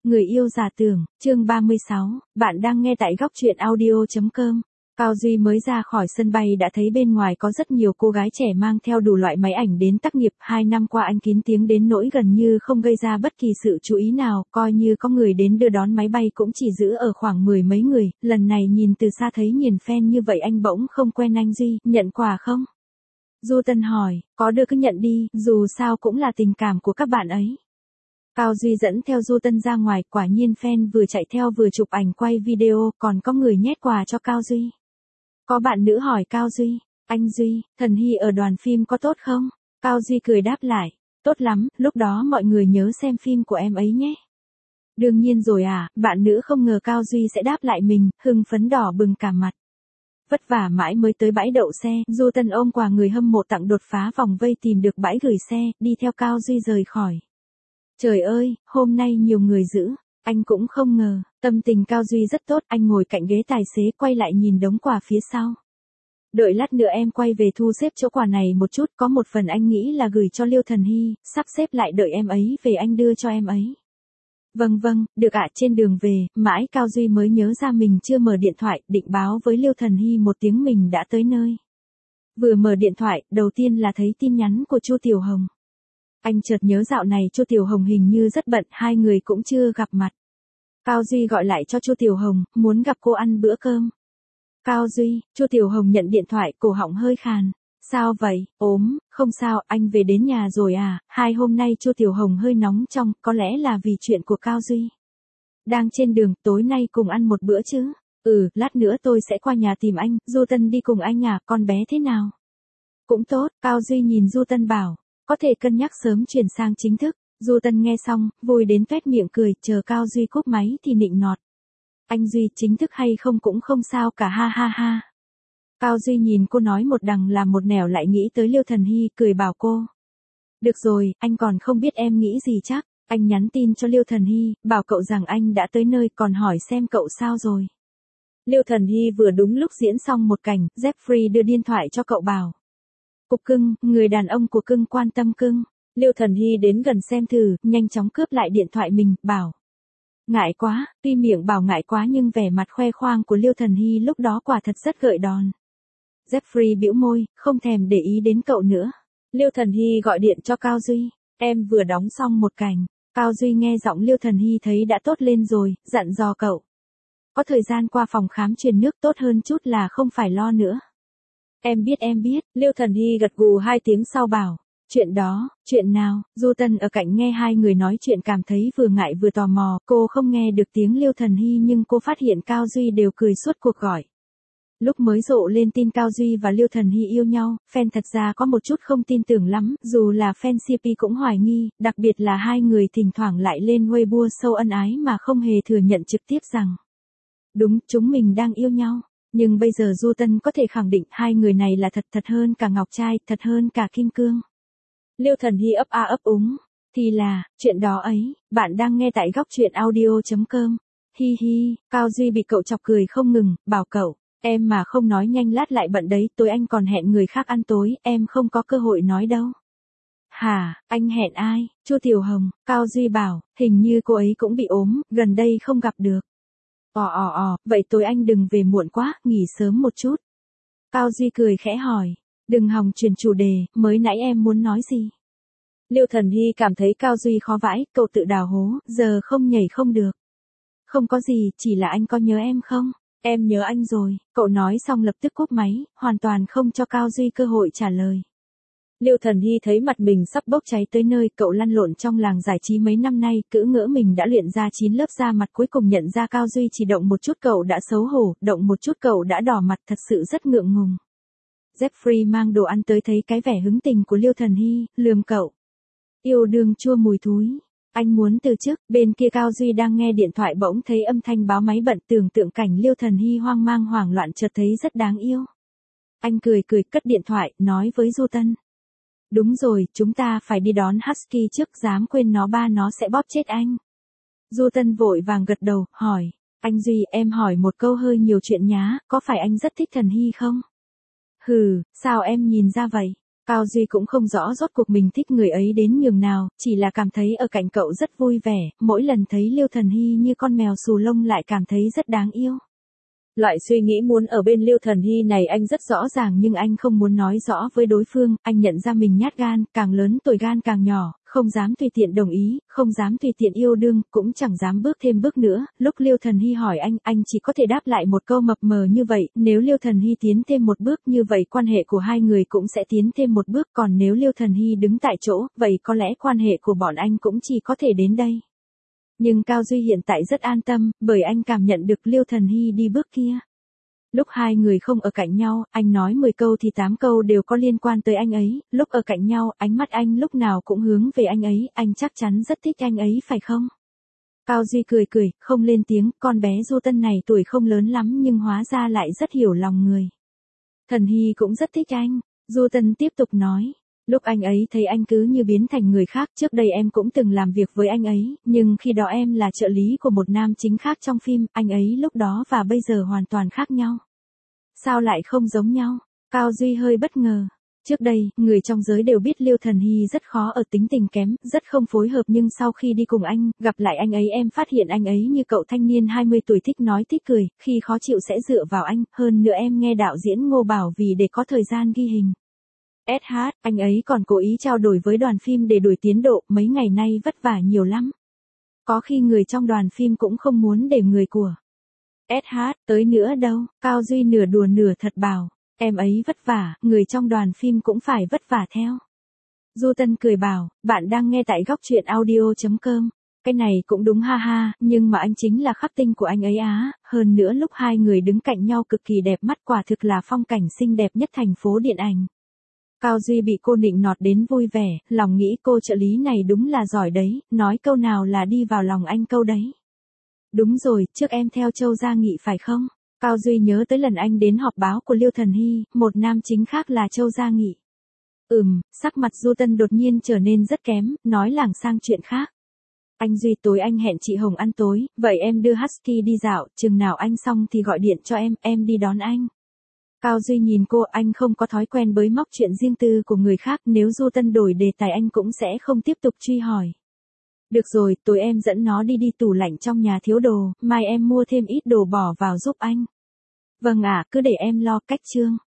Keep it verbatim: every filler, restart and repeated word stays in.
Người yêu giả tưởng, chương ba mươi sáu, bạn đang nghe tại góc truyện audio chấm com. Cao Duy mới ra khỏi sân bay đã thấy bên ngoài có rất nhiều cô gái trẻ mang theo đủ loại máy ảnh đến tác nghiệp. Hai năm qua anh kín tiếng đến nỗi gần như không gây ra bất kỳ sự chú ý nào, coi như có người đến đưa đón máy bay cũng chỉ giữ ở khoảng mười mấy người. Lần này nhìn từ xa thấy nhìn fan như vậy anh bỗng không quen. Anh Duy, nhận quà không? Du Tân hỏi, có đưa cứ nhận đi, dù sao cũng là tình cảm của các bạn ấy. Cao Duy dẫn theo Du Tân ra ngoài, quả nhiên fan vừa chạy theo vừa chụp ảnh quay video, còn có người nhét quà cho Cao Duy. Có bạn nữ hỏi Cao Duy, anh Duy, Thần Hy ở đoàn phim có tốt không? Cao Duy cười đáp lại, tốt lắm, lúc đó mọi người nhớ xem phim của em ấy nhé. Đương nhiên rồi à, bạn nữ không ngờ Cao Duy sẽ đáp lại mình, hưng phấn đỏ bừng cả mặt. Vất vả mãi mới tới bãi đậu xe, Du Tân ôm quà người hâm mộ tặng đột phá vòng vây tìm được bãi gửi xe, đi theo Cao Duy rời khỏi. Trời ơi, hôm nay nhiều người giữ, anh cũng không ngờ, tâm tình Cao Duy rất tốt, anh ngồi cạnh ghế tài xế quay lại nhìn đống quà phía sau. Đợi lát nữa em quay về thu xếp chỗ quà này một chút, có một phần anh nghĩ là gửi cho Liêu Thần Hy, sắp xếp lại đợi em ấy về anh đưa cho em ấy. Vâng vâng, được ạ. Trên đường về, mãi Cao Duy mới nhớ ra mình chưa mở điện thoại, định báo với Liêu Thần Hy một tiếng mình đã tới nơi. Vừa mở điện thoại, đầu tiên là thấy tin nhắn của Chu Tiểu Hồng. Anh chợt nhớ dạo này Chu Tiểu Hồng hình như rất bận, hai người cũng chưa gặp mặt. Cao Duy gọi lại cho Chu Tiểu Hồng, muốn gặp cô ăn bữa cơm. Cao Duy, Chu Tiểu Hồng nhận điện thoại, cổ họng hơi khàn. Sao vậy, ốm, không sao, anh về đến nhà rồi à? Hai hôm nay Chu Tiểu Hồng hơi nóng trong, có lẽ là vì chuyện của Cao Duy. Đang trên đường, tối nay cùng ăn một bữa chứ? Ừ, lát nữa tôi sẽ qua nhà tìm anh, Du Tân đi cùng anh à, con bé thế nào? Cũng tốt, Cao Duy nhìn Du Tân bảo. Có thể cân nhắc sớm chuyển sang chính thức. Du Tân nghe xong, vui đến toét miệng cười, chờ Cao Duy cúp máy thì nịnh nọt. Anh Duy, chính thức hay không cũng không sao cả, ha ha ha. Cao Duy nhìn cô nói một đằng làm một nẻo, lại nghĩ tới Liêu Thần Hy, cười bảo cô. Được rồi, anh còn không biết em nghĩ gì chắc. Anh nhắn tin cho Liêu Thần Hy, bảo cậu rằng anh đã tới nơi, còn hỏi xem cậu sao rồi. Liêu Thần Hy vừa đúng lúc diễn xong một cảnh, Jeffrey đưa điện thoại cho cậu bảo. Cục Cưng, người đàn ông của Cưng quan tâm Cưng. Liêu Thần Hy đến gần xem thử, nhanh chóng cướp lại điện thoại mình, bảo. Ngại quá, tuy miệng bảo ngại quá nhưng vẻ mặt khoe khoang của Liêu Thần Hy lúc đó quả thật rất gợi đòn. Jeffrey bĩu môi, không thèm để ý đến cậu nữa. Liêu Thần Hy gọi điện cho Cao Duy, em vừa đóng xong một cảnh. Cao Duy nghe giọng Liêu Thần Hy thấy đã tốt lên rồi, dặn dò cậu. Có thời gian qua phòng khám truyền nước tốt hơn chút là không phải lo nữa. Em biết em biết, Liêu Thần Hy gật gù hai tiếng sau bảo. Chuyện đó, chuyện nào? Du Tân ở cạnh nghe hai người nói chuyện cảm thấy vừa ngại vừa tò mò, cô không nghe được tiếng Liêu Thần Hy nhưng cô phát hiện Cao Duy đều cười suốt cuộc gọi. Lúc mới rộ lên tin Cao Duy và Liêu Thần Hy yêu nhau, fan thật ra có một chút không tin tưởng lắm, dù là fan xê pê cũng hoài nghi, đặc biệt là hai người thỉnh thoảng lại lên Weibo sâu ân ái mà không hề thừa nhận trực tiếp rằng. Đúng, chúng mình đang yêu nhau. Nhưng bây giờ Du Tân có thể khẳng định hai người này là thật, thật hơn cả ngọc trai, thật hơn cả kim cương. Liêu Thần Hy ấp a ấp úng. Thì là, chuyện đó ấy, bạn đang nghe tại góc truyện audio chấm com. Hi hi, Cao Duy bị cậu chọc cười không ngừng, bảo cậu, em mà không nói nhanh lát lại bận đấy, tối anh còn hẹn người khác ăn tối, em không có cơ hội nói đâu. Hả, anh hẹn ai? Chu Tiểu Hồng, Cao Duy bảo, hình như cô ấy cũng bị ốm, gần đây không gặp được. Ồ ồ ồ, vậy tối anh đừng về muộn quá, nghỉ sớm một chút. Cao Duy cười khẽ hỏi, đừng hòng chuyển chủ đề, mới nãy em muốn nói gì? Liêu Thần Hy cảm thấy Cao Duy khó vãi, cậu tự đào hố, giờ không nhảy không được. Không có gì, chỉ là anh có nhớ em không? Em nhớ anh rồi, cậu nói xong lập tức cúp máy, hoàn toàn không cho Cao Duy cơ hội trả lời. Liêu Thần Hy thấy mặt mình sắp bốc cháy tới nơi, cậu lăn lộn trong làng giải trí mấy năm nay, cữ ngỡ mình đã luyện ra chín lớp da mặt, cuối cùng nhận ra Cao Duy chỉ động một chút cậu đã xấu hổ, động một chút cậu đã đỏ mặt, thật sự rất ngượng ngùng. Jeffrey mang đồ ăn tới thấy cái vẻ hứng tình của Liêu Thần Hy, lườm cậu. Yêu đương chua mùi thúi. Anh muốn từ chức, bên kia Cao Duy đang nghe điện thoại bỗng thấy âm thanh báo máy bận, tưởng tượng cảnh Liêu Thần Hy hoang mang hoảng loạn chợt thấy rất đáng yêu. Anh cười cười cất điện thoại, nói với Du Tân. Đúng rồi, chúng ta phải đi đón Husky trước, dám quên nó ba nó sẽ bóp chết anh. Du Tân vội vàng gật đầu, hỏi. Anh Duy, em hỏi một câu hơi nhiều chuyện nhá, có phải anh rất thích Thần Hy không? Hừ, sao em nhìn ra vậy? Cao Duy cũng không rõ rốt cuộc mình thích người ấy đến nhường nào, chỉ là cảm thấy ở cạnh cậu rất vui vẻ, mỗi lần thấy Liêu Thần Hy như con mèo xù lông lại cảm thấy rất đáng yêu. Loại suy nghĩ muốn ở bên Liêu Thần Hy này anh rất rõ ràng nhưng anh không muốn nói rõ với đối phương, anh nhận ra mình nhát gan, càng lớn tuổi gan càng nhỏ, không dám tùy tiện đồng ý, không dám tùy tiện yêu đương, cũng chẳng dám bước thêm bước nữa. Lúc Liêu Thần Hy hỏi anh, anh chỉ có thể đáp lại một câu mập mờ như vậy, nếu Liêu Thần Hy tiến thêm một bước như vậy quan hệ của hai người cũng sẽ tiến thêm một bước, còn nếu Liêu Thần Hy đứng tại chỗ, vậy có lẽ quan hệ của bọn anh cũng chỉ có thể đến đây. Nhưng Cao Duy hiện tại rất an tâm, bởi anh cảm nhận được Liêu Thần Hy đi bước kia. Lúc hai người không ở cạnh nhau, anh nói mười câu thì tám câu đều có liên quan tới anh ấy, lúc ở cạnh nhau, ánh mắt anh lúc nào cũng hướng về anh ấy, anh chắc chắn rất thích anh ấy phải không? Cao Duy cười cười, không lên tiếng, con bé Du Tân này tuổi không lớn lắm nhưng hóa ra lại rất hiểu lòng người. Thần Hy cũng rất thích anh, Du Tân tiếp tục nói. Lúc anh ấy thấy anh cứ như biến thành người khác, trước đây em cũng từng làm việc với anh ấy, nhưng khi đó em là trợ lý của một nam chính khác trong phim, anh ấy lúc đó và bây giờ hoàn toàn khác nhau. Sao lại không giống nhau? Cao Duy hơi bất ngờ. Trước đây, người trong giới đều biết Liêu Thần Hy rất khó ở, tính tình kém, rất không phối hợp, nhưng sau khi đi cùng anh, gặp lại anh ấy em phát hiện anh ấy như cậu thanh niên hai mươi tuổi thích nói thích cười, khi khó chịu sẽ dựa vào anh, hơn nữa em nghe đạo diễn Ngô bảo vì để có thời gian ghi hình. ét hát, anh ấy còn cố ý trao đổi với đoàn phim để đuổi tiến độ, mấy ngày nay vất vả nhiều lắm. Có khi người trong đoàn phim cũng không muốn để người của ét hát tới nữa đâu, Cao Duy nửa đùa nửa thật bảo, em ấy vất vả, người trong đoàn phim cũng phải vất vả theo. Du Tân cười bảo, bạn đang nghe tại góc truyện audio chấm com. Cái này cũng đúng ha ha, nhưng mà anh chính là khắc tinh của anh ấy á, hơn nữa lúc hai người đứng cạnh nhau cực kỳ đẹp mắt, quả thực là phong cảnh xinh đẹp nhất thành phố điện ảnh. Cao Duy bị cô nịnh nọt đến vui vẻ, lòng nghĩ cô trợ lý này đúng là giỏi đấy, nói câu nào là đi vào lòng anh câu đấy. Đúng rồi, trước em theo Châu Gia Nghị phải không? Cao Duy nhớ tới lần anh đến họp báo của Liêu Thần Hy, một nam chính khác là Châu Gia Nghị. Ừm, sắc mặt Du Tân đột nhiên trở nên rất kém, nói lảng sang chuyện khác. Anh Duy, tối anh hẹn chị Hồng ăn tối, vậy em đưa Husky đi dạo, chừng nào anh xong thì gọi điện cho em, em đi đón anh. Cao Duy nhìn cô, anh không có thói quen bới móc chuyện riêng tư của người khác, nếu Du Tân đổi đề tài anh cũng sẽ không tiếp tục truy hỏi. Được rồi, tối em dẫn nó đi đi, tủ lạnh trong nhà thiếu đồ, mai em mua thêm ít đồ bỏ vào giúp anh. Vâng ạ, cứ để em lo, cách chương.